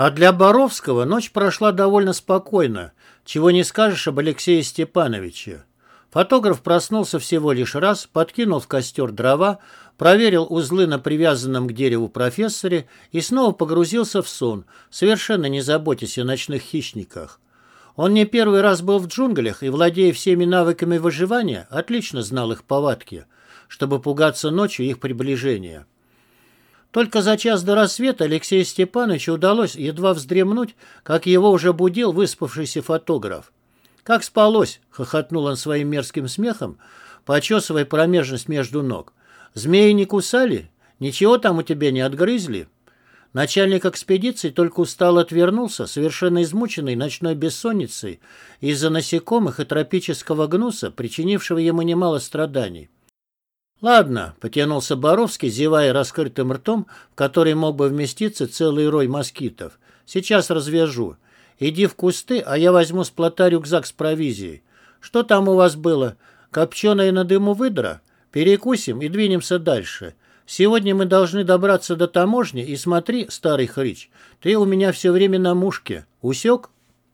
А для Боровского ночь прошла довольно спокойно, чего не скажешь об Алексее Степановиче. Фотограф проснулся всего лишь раз, подкинул в костер дрова, проверил узлы на привязанном к дереву профессоре и снова погрузился в сон, совершенно не заботясь о ночных хищниках. Он не первый раз был в джунглях и, владея всеми навыками выживания, отлично знал их повадки, чтобы пугаться ночью их приближения. Только за час до рассвета Алексею Степановичу удалось едва вздремнуть, как его уже будил выспавшийся фотограф. «Как спалось?» — хохотнул он своим мерзким смехом, почесывая промежность между ног. «Змеи не кусали? Ничего там у тебя не отгрызли?» Начальник экспедиции только устало отвернулся, совершенно измученный ночной бессонницей из-за насекомых и тропического гнуса, причинившего ему немало страданий. «Ладно», — потянулся Боровский, зевая раскрытым ртом, в который мог бы вместиться целый рой москитов. «Сейчас развяжу. Иди в кусты, а я возьму с плота рюкзак с провизией. Что там у вас было? Копченая на дыму выдра? Перекусим и двинемся дальше. Сегодня мы должны добраться до таможни, и смотри, старый хрыч, ты у меня все время на мушке. Усек?»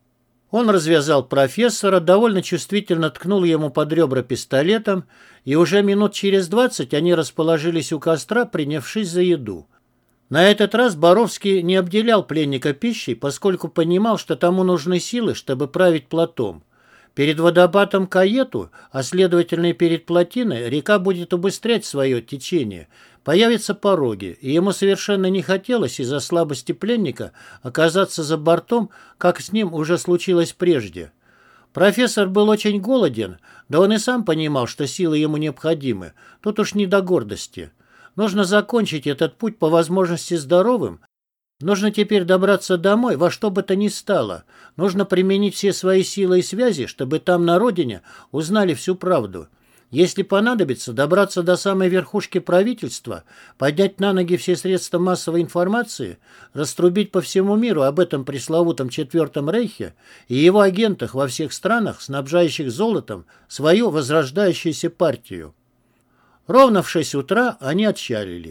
Он развязал профессора, довольно чувствительно ткнул ему под ребра пистолетом, и уже минут через 20 они расположились у костра, принявшись за еду. На этот раз Боровский не обделял пленника пищей, поскольку понимал, что тому нужны силы, чтобы править плотом. Перед водопадом Каету, а следовательно и перед плотиной, река будет убыстрять свое течение, появятся пороги, и ему совершенно не хотелось из-за слабости пленника оказаться за бортом, как с ним уже случилось прежде. Профессор был очень голоден, да он и сам понимал, что силы ему необходимы, тут уж не до гордости. Нужно закончить этот путь по возможности здоровым. Нужно теперь добраться домой во что бы то ни стало. Нужно применить все свои силы и связи, чтобы там на родине узнали всю правду. Если понадобится, добраться до самой верхушки правительства, поднять на ноги все средства массовой информации, раструбить по всему миру об этом пресловутом Четвертом Рейхе и его агентах во всех странах, снабжающих золотом свою возрождающуюся партию. Ровно в 6 утра они отчалили.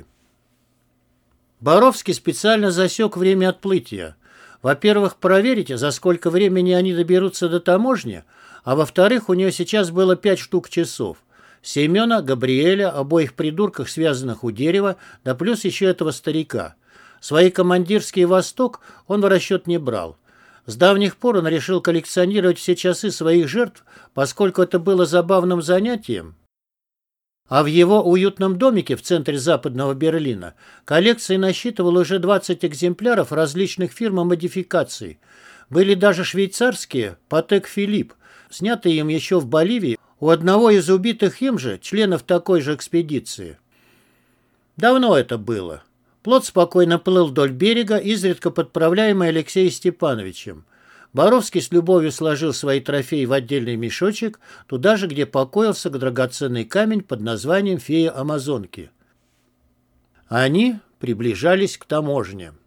Боровский специально засек время отплытия. Во-первых, проверить, за сколько времени они доберутся до таможни, а во-вторых, у нее сейчас было 5 штук часов. Семена, Габриэля, обоих придурках, связанных у дерева, да плюс еще этого старика. Свои командирские «Восток» он в расчет не брал. С давних пор он решил коллекционировать все часы своих жертв, поскольку это было забавным занятием. А в его уютном домике в центре западного Берлина коллекция насчитывала уже 20 экземпляров различных фирм и модификаций. Были даже швейцарские «Патек Филипп», снятые им еще в Боливии у одного из убитых им же членов такой же экспедиции. Давно это было. Плот спокойно плыл вдоль берега, изредка подправляемый Алексеем Степановичем. Боровский с любовью сложил свои трофеи в отдельный мешочек, туда же, где покоился драгоценный камень под названием «Фея Амазонки». Они приближались к таможне.